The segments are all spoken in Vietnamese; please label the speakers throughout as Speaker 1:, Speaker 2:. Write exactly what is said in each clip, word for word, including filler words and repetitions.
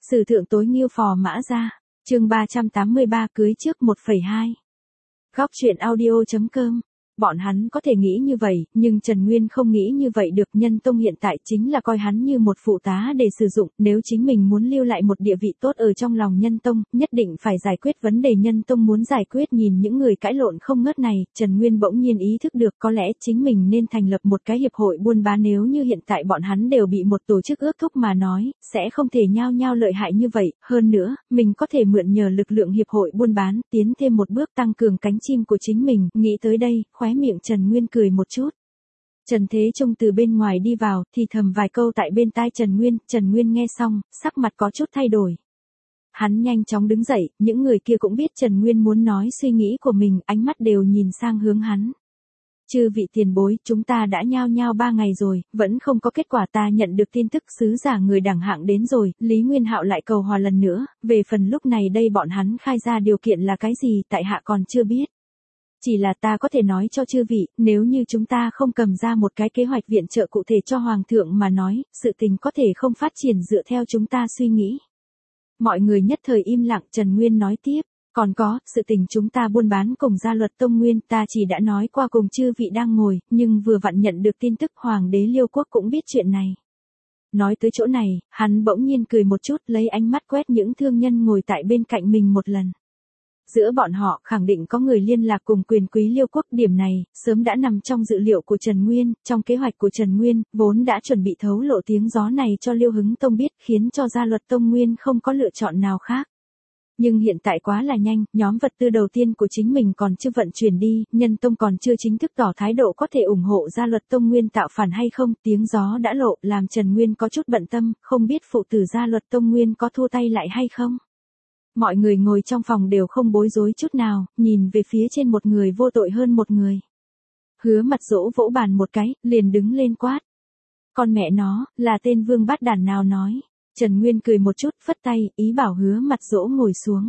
Speaker 1: Sử thượng tối nghiêu phò mã gia, chương ba trăm tám mươi ba cưới trước một phẩy hai. Góc truyện audio chấm com. Bọn hắn có thể nghĩ như vậy, nhưng Trần Nguyên không nghĩ như vậy được. Nhân tông hiện tại chính là coi hắn như một phụ tá để sử dụng, nếu chính mình muốn lưu lại một địa vị tốt ở trong lòng nhân tông, nhất định phải giải quyết vấn đề nhân tông muốn giải quyết. Nhìn những người cãi lộn không ngớt này, Trần Nguyên bỗng nhiên ý thức được có lẽ chính mình nên thành lập một cái hiệp hội buôn bán. Nếu như hiện tại bọn hắn đều bị một tổ chức ước thúc mà nói, sẽ không thể nhao nhao lợi hại như vậy. Hơn nữa, mình có thể mượn nhờ lực lượng hiệp hội buôn bán, tiến thêm một bước tăng cường cánh chim của chính mình. Nghĩ tới đây, khóe miệng Trần Nguyên cười một chút. Trần Thế Trông từ bên ngoài đi vào, thì thầm vài câu tại bên tai Trần Nguyên. Trần Nguyên nghe xong, sắc mặt có chút thay đổi. Hắn nhanh chóng đứng dậy, những người kia cũng biết Trần Nguyên muốn nói suy nghĩ của mình, ánh mắt đều nhìn sang hướng hắn. Chư vị tiền bối, chúng ta đã nhao nhao ba ngày rồi, vẫn không có kết quả. Ta nhận được tin tức sứ giả người đẳng hạng đến rồi. Lý Nguyên Hạo lại cầu hòa lần nữa, về phần lúc này đây bọn hắn khai ra điều kiện là cái gì, tại hạ còn chưa biết. Chỉ là ta có thể nói cho chư vị, nếu như chúng ta không cầm ra một cái kế hoạch viện trợ cụ thể cho Hoàng thượng mà nói, sự tình có thể không phát triển dựa theo chúng ta suy nghĩ. Mọi người nhất thời im lặng. Trần Nguyên nói tiếp, còn có, sự tình chúng ta buôn bán cùng gia luật tông nguyên ta chỉ đã nói qua cùng chư vị đang ngồi, nhưng vừa vặn nhận được tin tức Hoàng đế Liêu Quốc cũng biết chuyện này. Nói tới chỗ này, hắn bỗng nhiên cười một chút, lấy ánh mắt quét những thương nhân ngồi tại bên cạnh mình một lần. Giữa bọn họ khẳng định có người liên lạc cùng quyền quý Liêu Quốc, điểm này sớm đã nằm trong dự liệu của Trần Nguyên. Trong kế hoạch của Trần Nguyên, vốn đã chuẩn bị thấu lộ tiếng gió này cho Liêu Hứng Tông biết, khiến cho gia luật tông nguyên không có lựa chọn nào khác. Nhưng hiện tại quá là nhanh, nhóm vật tư đầu tiên của chính mình còn chưa vận chuyển đi, nhân tông còn chưa chính thức tỏ thái độ có thể ủng hộ gia luật tông nguyên tạo phản hay không. Tiếng gió đã lộ, làm Trần Nguyên có chút bận tâm, không biết phụ tử gia luật tông nguyên có thua tay lại hay không. Mọi người ngồi trong phòng đều không bối rối chút nào, nhìn về phía trên một người vô tội hơn một người. Hứa Mặt Dỗ vỗ bàn một cái, liền đứng lên quát. Con mẹ nó, là tên vương bát đản nào nói. Trần Nguyên cười một chút, phất tay, ý bảo Hứa Mặt Dỗ ngồi xuống.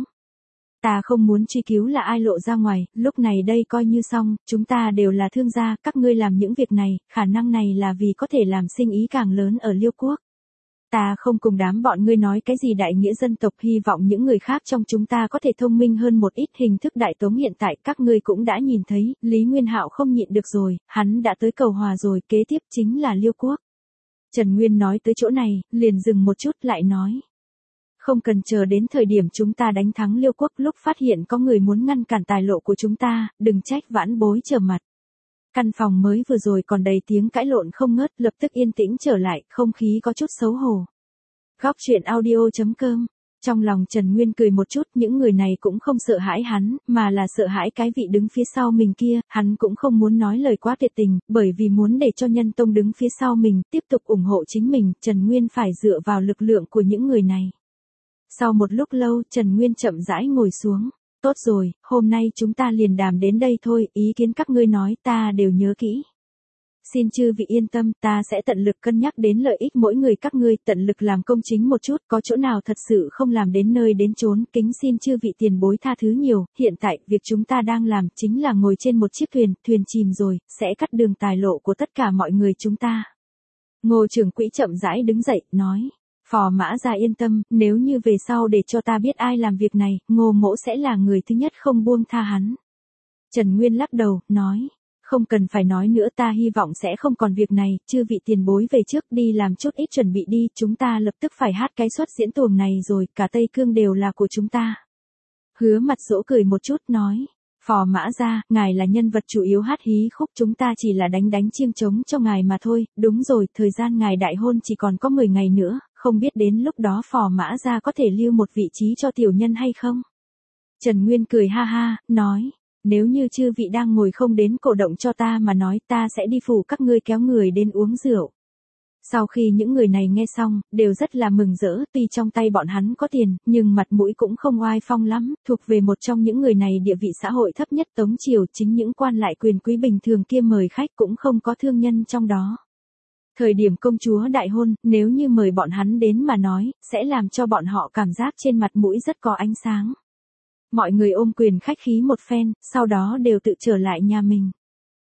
Speaker 1: Ta không muốn truy cứu là ai lộ ra ngoài, lúc này đây coi như xong, chúng ta đều là thương gia, các ngươi làm những việc này, khả năng này là vì có thể làm sinh ý càng lớn ở Liêu Quốc. Ta không cùng đám bọn ngươi nói cái gì đại nghĩa dân tộc, hy vọng những người khác trong chúng ta có thể thông minh hơn một ít. Hình thức đại tống hiện tại các ngươi cũng đã nhìn thấy, Lý Nguyên Hạo không nhịn được rồi, hắn đã tới cầu hòa rồi, kế tiếp chính là Liêu Quốc. Trần Nguyên nói tới chỗ này, liền dừng một chút lại nói. Không cần chờ đến thời điểm chúng ta đánh thắng Liêu Quốc, lúc phát hiện có người muốn ngăn cản tài lộ của chúng ta, đừng trách vãn bối trở mặt. Căn phòng mới vừa rồi còn đầy tiếng cãi lộn không ngớt, lập tức yên tĩnh trở lại, không khí có chút xấu hổ. Góc truyện audio chấm com. Trong lòng Trần Nguyên cười một chút, những người này cũng không sợ hãi hắn, mà là sợ hãi cái vị đứng phía sau mình kia. Hắn cũng không muốn nói lời quá tuyệt tình, bởi vì muốn để cho nhân tông đứng phía sau mình, tiếp tục ủng hộ chính mình, Trần Nguyên phải dựa vào lực lượng của những người này. Sau một lúc lâu, Trần Nguyên chậm rãi ngồi xuống. Tốt rồi, hôm nay chúng ta liền đàm đến đây thôi, ý kiến các ngươi nói ta đều nhớ kỹ. Xin chư vị yên tâm, ta sẽ tận lực cân nhắc đến lợi ích mỗi người các ngươi, tận lực làm công chính một chút, có chỗ nào thật sự không làm đến nơi đến chốn, kính xin chư vị tiền bối tha thứ nhiều. Hiện tại, việc chúng ta đang làm chính là ngồi trên một chiếc thuyền, thuyền chìm rồi, sẽ cắt đường tài lộ của tất cả mọi người chúng ta. Ngô trưởng quỹ chậm rãi đứng dậy, nói. Phò mã gia yên tâm, nếu như về sau để cho ta biết ai làm việc này, Ngô mỗ sẽ là người thứ nhất không buông tha hắn. Trần Nguyên lắc đầu, nói, không cần phải nói nữa, ta hy vọng sẽ không còn việc này, chư vị tiền bối về trước đi làm chút ít chuẩn bị đi, chúng ta lập tức phải hát cái suất diễn tuồng này rồi, cả Tây Cương đều là của chúng ta. Hứa Mặt Dỗ cười một chút, nói. Phò mã gia, ngài là nhân vật chủ yếu hát hí khúc, chúng ta chỉ là đánh đánh chiêng trống cho ngài mà thôi. Đúng rồi, thời gian ngài đại hôn chỉ còn có mười ngày nữa, không biết đến lúc đó phò mã gia có thể lưu một vị trí cho tiểu nhân hay không? Trần Nguyên cười ha ha, nói, nếu như chư vị đang ngồi không đến cổ động cho ta mà nói, ta sẽ đi phủ các ngươi kéo người đến uống rượu. Sau khi những người này nghe xong, đều rất là mừng rỡ, tuy trong tay bọn hắn có tiền, nhưng mặt mũi cũng không oai phong lắm, thuộc về một trong những người này địa vị xã hội thấp nhất Tống Triều, chính những quan lại quyền quý bình thường kia mời khách cũng không có thương nhân trong đó. Thời điểm công chúa đại hôn, nếu như mời bọn hắn đến mà nói, sẽ làm cho bọn họ cảm giác trên mặt mũi rất có ánh sáng. Mọi người ôm quyền khách khí một phen, sau đó đều tự trở lại nhà mình.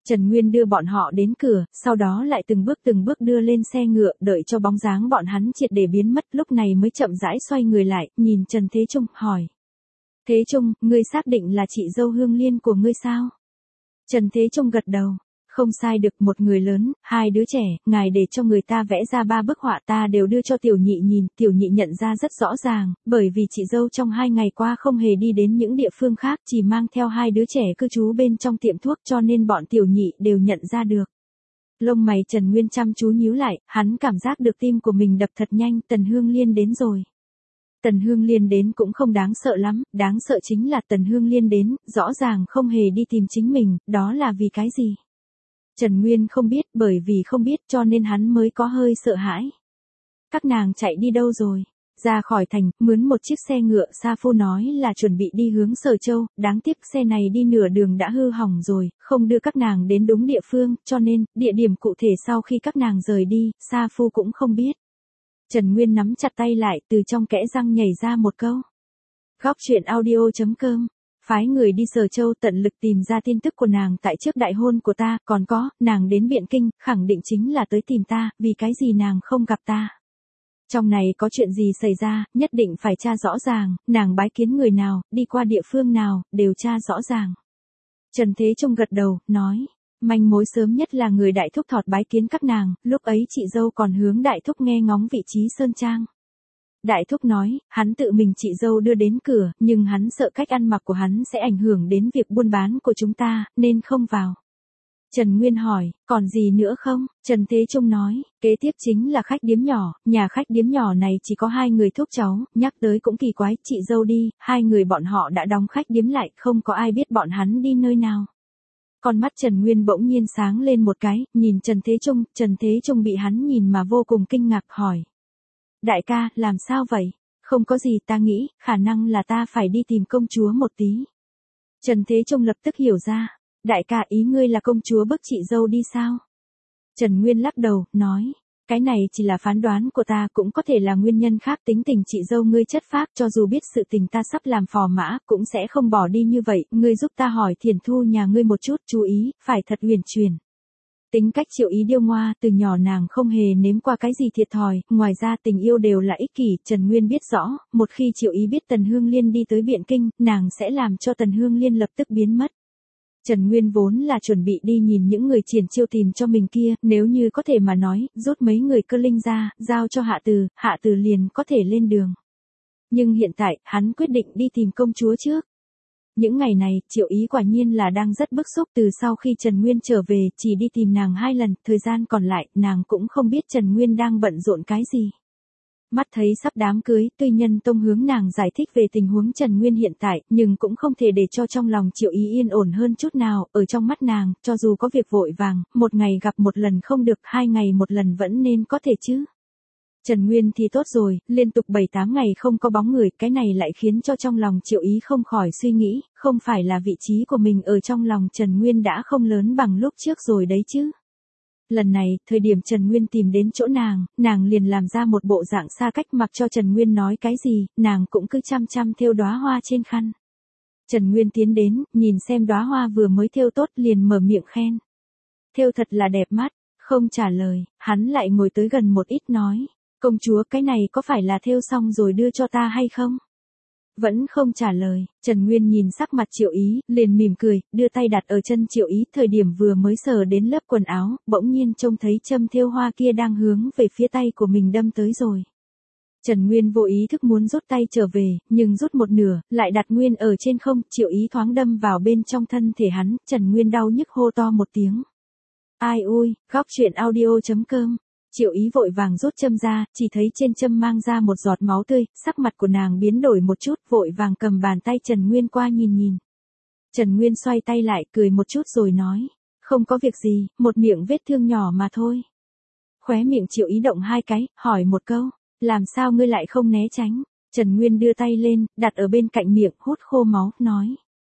Speaker 1: Trần Nguyên đưa bọn họ đến cửa, sau đó lại từng bước từng bước đưa lên xe ngựa, đợi cho bóng dáng bọn hắn triệt để biến mất, lúc này mới chậm rãi xoay người lại, nhìn Trần Thế Trung, hỏi. Thế Trung, ngươi xác định là chị dâu Hương Liên của ngươi sao? Trần Thế Trung gật đầu. Không sai được, một người lớn, hai đứa trẻ, ngài để cho người ta vẽ ra ba bức họa ta đều đưa cho tiểu nhị nhìn, tiểu nhị nhận ra rất rõ ràng, bởi vì chị dâu trong hai ngày qua không hề đi đến những địa phương khác, chỉ mang theo hai đứa trẻ cư trú bên trong tiệm thuốc cho nên bọn tiểu nhị đều nhận ra được. Lông mày Trần Nguyên chăm chú nhíu lại, hắn cảm giác được tim của mình đập thật nhanh, Tần Hương Liên đến rồi. Tần Hương Liên đến cũng không đáng sợ lắm, đáng sợ chính là Tần Hương Liên đến, rõ ràng không hề đi tìm chính mình, đó là vì cái gì? Trần Nguyên không biết, bởi vì không biết cho nên hắn mới có hơi sợ hãi. Các nàng chạy đi đâu rồi? Ra khỏi thành, mướn một chiếc xe ngựa, Sa Phu nói là chuẩn bị đi hướng Sở Châu, đáng tiếc xe này đi nửa đường đã hư hỏng rồi, không đưa các nàng đến đúng địa phương, cho nên, địa điểm cụ thể sau khi các nàng rời đi, Sa Phu cũng không biết. Trần Nguyên nắm chặt tay lại, từ trong kẽ răng nhảy ra một câu. Góc truyện audio chấm com Phái người đi Sở Châu tận lực tìm ra tin tức của nàng tại trước đại hôn của ta, còn có, nàng đến Biện Kinh, khẳng định chính là tới tìm ta, vì cái gì nàng không gặp ta. Trong này có chuyện gì xảy ra, nhất định phải tra rõ ràng, nàng bái kiến người nào, đi qua địa phương nào, đều tra rõ ràng. Trần Thế Trung gật đầu, nói, manh mối sớm nhất là người đại thúc thọt bái kiến các nàng, lúc ấy chị dâu còn hướng đại thúc nghe ngóng vị trí Sơn Trang. Đại thúc nói, hắn tự mình chị dâu đưa đến cửa, nhưng hắn sợ cách ăn mặc của hắn sẽ ảnh hưởng đến việc buôn bán của chúng ta, nên không vào. Trần Nguyên hỏi, còn gì nữa không? Trần Thế Trung nói, kế tiếp chính là khách điếm nhỏ, nhà khách điếm nhỏ này chỉ có hai người thúc cháu, nhắc tới cũng kỳ quái, chị dâu đi, hai người bọn họ đã đóng khách điếm lại, không có ai biết bọn hắn đi nơi nào. Con mắt Trần Nguyên bỗng nhiên sáng lên một cái, nhìn Trần Thế Trung, Trần Thế Trung bị hắn nhìn mà vô cùng kinh ngạc, hỏi. Đại ca, làm sao vậy? Không có gì, ta nghĩ, khả năng là ta phải đi tìm công chúa một tí. Trần Thế Trung lập tức hiểu ra. Đại ca, ý ngươi là công chúa bức chị dâu đi sao? Trần Nguyên lắc đầu, nói. Cái này chỉ là phán đoán của ta, cũng có thể là nguyên nhân khác, tính tình chị dâu ngươi chất phác, cho dù biết sự tình ta sắp làm phò mã, cũng sẽ không bỏ đi như vậy, ngươi giúp ta hỏi Thiền Thu nhà ngươi một chút, chú ý, phải thật huyền truyền. Tính cách Triệu Ý điêu ngoa, từ nhỏ nàng không hề nếm qua cái gì thiệt thòi, ngoài ra tình yêu đều là ích kỷ, Trần Nguyên biết rõ, một khi Triệu Ý biết Tần Hương Liên đi tới Biện Kinh, nàng sẽ làm cho Tần Hương Liên lập tức biến mất. Trần Nguyên vốn là chuẩn bị đi nhìn những người triển chiêu tìm cho mình kia, nếu như có thể mà nói, rút mấy người cơ linh ra, giao cho Hạ Từ, Hạ Từ liền có thể lên đường. Nhưng hiện tại, hắn quyết định đi tìm công chúa trước. Những ngày này, Triệu Ý quả nhiên là đang rất bức xúc, từ sau khi Trần Nguyên trở về, chỉ đi tìm nàng hai lần, thời gian còn lại, nàng cũng không biết Trần Nguyên đang bận rộn cái gì. Mắt thấy sắp đám cưới, tuy nhân tông hướng nàng giải thích về tình huống Trần Nguyên hiện tại, nhưng cũng không thể để cho trong lòng Triệu Ý yên ổn hơn chút nào, ở trong mắt nàng, cho dù có việc vội vàng, một ngày gặp một lần không được, hai ngày một lần vẫn nên có thể chứ. Trần Nguyên thì tốt rồi, liên tục bảy tám ngày không có bóng người, cái này lại khiến cho trong lòng Triệu Ý không khỏi suy nghĩ, không phải là vị trí của mình ở trong lòng Trần Nguyên đã không lớn bằng lúc trước rồi đấy chứ. Lần này, thời điểm Trần Nguyên tìm đến chỗ nàng, nàng liền làm ra một bộ dạng xa cách, mặc cho Trần Nguyên nói cái gì, nàng cũng cứ chăm chăm thêu đóa hoa trên khăn. Trần Nguyên tiến đến, nhìn xem đóa hoa vừa mới thêu tốt liền mở miệng khen. Thêu thật là đẹp mắt, không trả lời, hắn lại ngồi tới gần một ít nói. Công chúa, cái này có phải là thêu xong rồi đưa cho ta hay không? Vẫn không trả lời, Trần Nguyên nhìn sắc mặt Triệu Ý, liền mỉm cười, đưa tay đặt ở chân Triệu Ý, thời điểm vừa mới sờ đến lớp quần áo, bỗng nhiên trông thấy châm thêu hoa kia đang hướng về phía tay của mình đâm tới rồi. Trần Nguyên vô ý thức muốn rút tay trở về, nhưng rút một nửa, lại đặt nguyên ở trên không, Triệu Ý thoáng đâm vào bên trong thân thể hắn, Trần Nguyên đau nhức hô to một tiếng. Ai ui, góc truyện audio chấm com Triệu Ý vội vàng rút châm ra, chỉ thấy trên châm mang ra một giọt máu tươi, sắc mặt của nàng biến đổi một chút, vội vàng cầm bàn tay Trần Nguyên qua nhìn nhìn. Trần Nguyên xoay tay lại, cười một chút rồi nói, không có việc gì, một miệng vết thương nhỏ mà thôi. Khóe miệng Triệu Ý động hai cái, hỏi một câu, làm sao ngươi lại không né tránh? Trần Nguyên đưa tay lên, đặt ở bên cạnh miệng, hút khô máu, nói.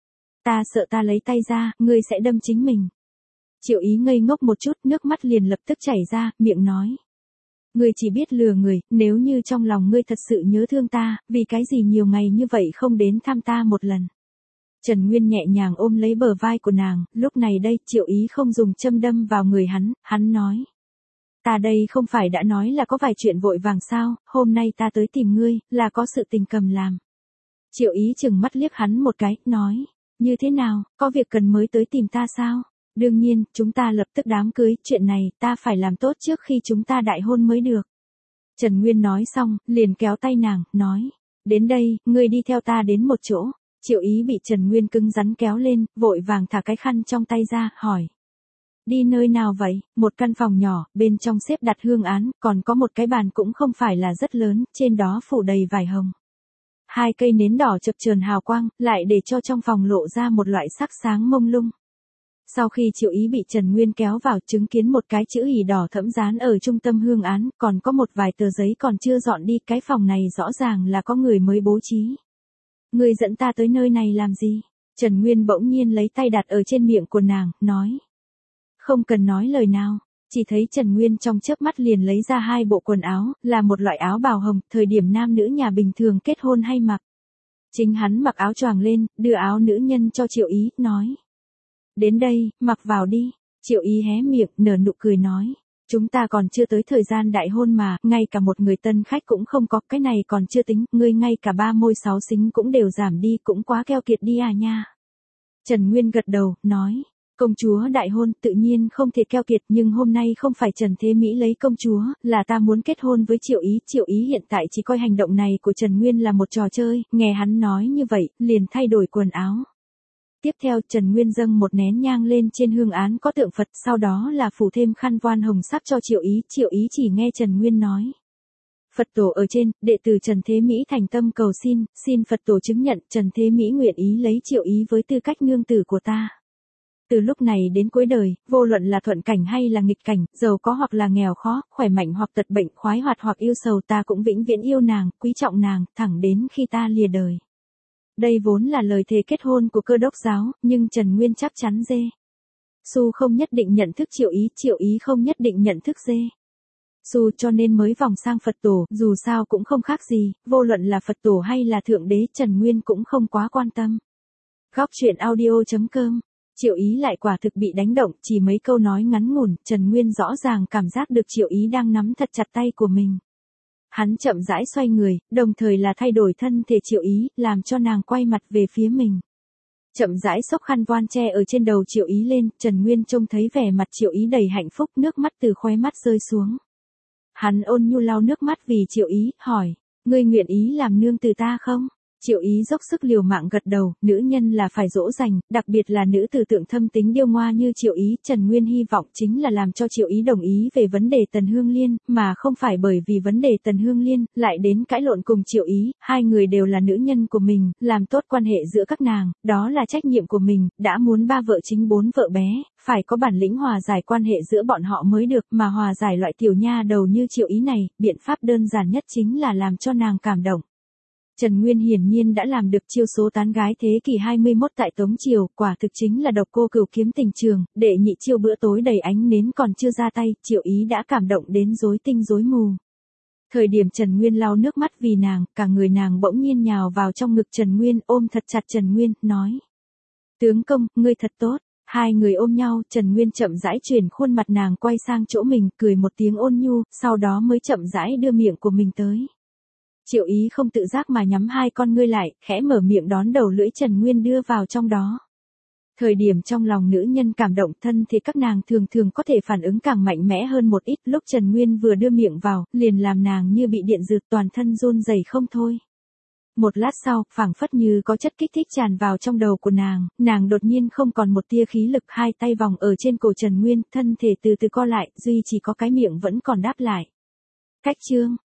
Speaker 1: Ta sợ ta lấy tay ra, ngươi sẽ đâm chính mình. Triệu Ý ngây ngốc một chút, nước mắt liền lập tức chảy ra, miệng nói. Ngươi chỉ biết lừa người, nếu như trong lòng ngươi thật sự nhớ thương ta, vì cái gì nhiều ngày như vậy không đến thăm ta một lần. Trần Nguyên nhẹ nhàng ôm lấy bờ vai của nàng, lúc này đây Triệu Ý không dùng châm đâm vào người hắn, hắn nói. Ta đây không phải đã nói là có vài chuyện vội vàng sao, hôm nay ta tới tìm ngươi, là có sự tình cầm làm. Triệu Ý chừng mắt liếc hắn một cái, nói, như thế nào, có việc cần mới tới tìm ta sao? Đương nhiên, chúng ta lập tức đám cưới, chuyện này ta phải làm tốt trước khi chúng ta đại hôn mới được. Trần Nguyên nói xong, liền kéo tay nàng, nói, đến đây, ngươi đi theo ta đến một chỗ. Triệu Ý bị Trần Nguyên cứng rắn kéo lên, vội vàng thả cái khăn trong tay ra, hỏi. Đi nơi nào vậy? Một căn phòng nhỏ, bên trong xếp đặt hương án, còn có một cái bàn cũng không phải là rất lớn, trên đó phủ đầy vải hồng. Hai cây nến đỏ chập chờn hào quang, lại để cho trong phòng lộ ra một loại sắc sáng mông lung. Sau khi Triệu Ý bị Trần Nguyên kéo vào, chứng kiến một cái chữ hỉ đỏ thẫm dán ở trung tâm hương án, còn có một vài tờ giấy còn chưa dọn đi, cái phòng này rõ ràng là có người mới bố trí. Người dẫn ta tới nơi này làm gì? Trần Nguyên bỗng nhiên lấy tay đặt ở trên miệng của nàng, nói. Không cần nói lời nào, chỉ thấy Trần Nguyên trong chớp mắt liền lấy ra hai bộ quần áo, là một loại áo bào hồng, thời điểm nam nữ nhà bình thường kết hôn hay mặc. Chính hắn mặc áo choàng lên, đưa áo nữ nhân cho Triệu Ý, nói. Đến đây, mặc vào đi. Triệu Ý hé miệng, nở nụ cười nói. Chúng ta còn chưa tới thời gian đại hôn mà, ngay cả một người tân khách cũng không có, cái này còn chưa tính, ngươi ngay cả ba môi sáu xính cũng đều giảm đi, cũng quá keo kiệt đi à nha. Trần Nguyên gật đầu, nói. Công chúa đại hôn tự nhiên không thể keo kiệt, nhưng hôm nay không phải Trần Thế Mỹ lấy công chúa, là ta muốn kết hôn với Triệu Ý. Triệu Ý hiện tại chỉ coi hành động này của Trần Nguyên là một trò chơi, nghe hắn nói như vậy, liền thay đổi quần áo. Tiếp theo Trần Nguyên dâng một nén nhang lên trên hương án có tượng Phật, sau đó là phủ thêm khăn voan hồng sắc cho Triệu Ý. Triệu Ý chỉ nghe Trần Nguyên nói. Phật tổ ở trên, đệ tử Trần Thế Mỹ thành tâm cầu xin, xin Phật tổ chứng nhận Trần Thế Mỹ nguyện ý lấy Triệu Ý với tư cách nương tử của ta. Từ lúc này đến cuối đời, vô luận là thuận cảnh hay là nghịch cảnh, giàu có hoặc là nghèo khó, khỏe mạnh hoặc tật bệnh, khoái hoạt hoặc yêu sầu, ta cũng vĩnh viễn yêu nàng, quý trọng nàng, thẳng đến khi ta lìa đời. Đây vốn là lời thề kết hôn của Cơ Đốc giáo, nhưng Trần Nguyên chắc chắn dê. Su không nhất định nhận thức Triệu Ý, Triệu Ý không nhất định nhận thức dê. Su cho nên mới vòng sang Phật tổ, dù sao cũng không khác gì, vô luận là Phật tổ hay là Thượng Đế, Trần Nguyên cũng không quá quan tâm. Góc truyện audio chấm com. Triệu Ý lại quả thực bị đánh động, chỉ mấy câu nói ngắn ngủn, Trần Nguyên rõ ràng cảm giác được Triệu Ý đang nắm thật chặt tay của mình. Hắn chậm rãi xoay người, đồng thời là thay đổi thân thể Triệu Ý, làm cho nàng quay mặt về phía mình. Chậm rãi xốc khăn voan che ở trên đầu Triệu Ý lên, Trần Nguyên trông thấy vẻ mặt Triệu Ý đầy hạnh phúc, nước mắt từ khóe mắt rơi xuống. Hắn ôn nhu lau nước mắt vì Triệu Ý, hỏi, ngươi nguyện ý làm nương từ ta không? Triệu Ý dốc sức liều mạng gật đầu, nữ nhân là phải dỗ dành, đặc biệt là nữ tử tượng thâm tính điêu ngoa như Triệu Ý. Trần Nguyên hy vọng chính là làm cho Triệu Ý đồng ý về vấn đề Tần Hương Liên, mà không phải bởi vì vấn đề Tần Hương Liên, lại đến cãi lộn cùng Triệu Ý. Hai người đều là nữ nhân của mình, làm tốt quan hệ giữa các nàng, đó là trách nhiệm của mình, đã muốn ba vợ chính bốn vợ bé, phải có bản lĩnh hòa giải quan hệ giữa bọn họ mới được, mà hòa giải loại tiểu nha đầu như Triệu Ý này, biện pháp đơn giản nhất chính là làm cho nàng cảm động. Trần Nguyên hiển nhiên đã làm được chiêu số tán gái thế kỷ hai mươi mốt tại Tống Triều, quả thực chính là độc cô cửu kiếm tình trường, đệ nhị chiêu bữa tối đầy ánh nến còn chưa ra tay, Triệu Ý đã cảm động đến rối tinh rối mù. Thời điểm Trần Nguyên lau nước mắt vì nàng, cả người nàng bỗng nhiên nhào vào trong ngực Trần Nguyên, ôm thật chặt Trần Nguyên, nói. Tướng công, ngươi thật tốt. Hai người ôm nhau, Trần Nguyên chậm rãi chuyển khuôn mặt nàng quay sang chỗ mình, cười một tiếng ôn nhu, sau đó mới chậm rãi đưa miệng của mình tới. Triệu Ý không tự giác mà nhắm hai con ngươi lại, khẽ mở miệng đón đầu lưỡi Trần Nguyên đưa vào trong đó. Thời điểm trong lòng nữ nhân cảm động thân thì các nàng thường thường có thể phản ứng càng mạnh mẽ hơn một ít, lúc Trần Nguyên vừa đưa miệng vào, liền làm nàng như bị điện giật, toàn thân run rẩy không thôi. Một lát sau, phảng phất như có chất kích thích tràn vào trong đầu của nàng, nàng đột nhiên không còn một tia khí lực, hai tay vòng ở trên cổ Trần Nguyên, thân thể từ từ co lại, duy chỉ có cái miệng vẫn còn đáp lại. Cách chương